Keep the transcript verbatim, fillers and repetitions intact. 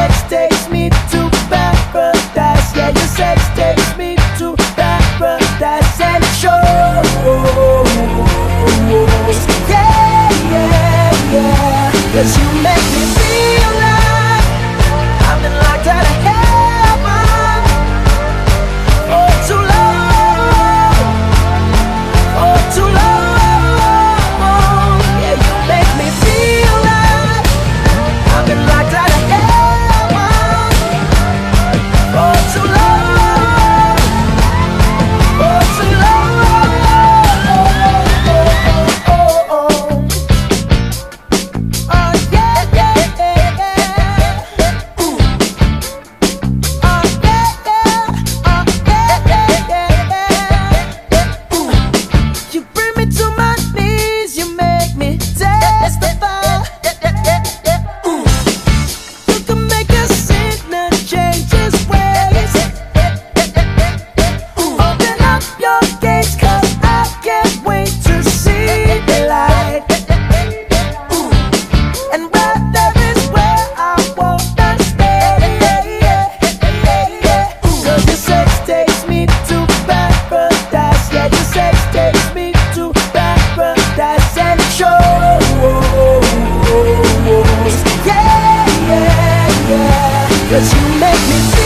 sex takes me to paradise. Yeah, your sex takes me to paradise. And it shows. Yeah, yeah, yeah. 'Cause you make me feel like I've been locked out of heaven for too long, for too long. Yeah, you make me feel like I've been locked out of heaven for too long, for too long. Oh yeah, yeah, yeah, yeah. Ooh. Oh yeah, yeah. Oh yeah, yeah, yeah, yeah. Ooh. You bring me to my knees, you make me testify. Ooh. You can make a sinner change his ways. Ooh. Open up your gates, 'cause I can't wait to see the light. Ooh. And right there is where I wanna stay. 'Cause your sex takes me to paradise. Yeah, your sex takes me to paradise. And it shows. Yeah, yeah, yeah. 'Cause you make me feel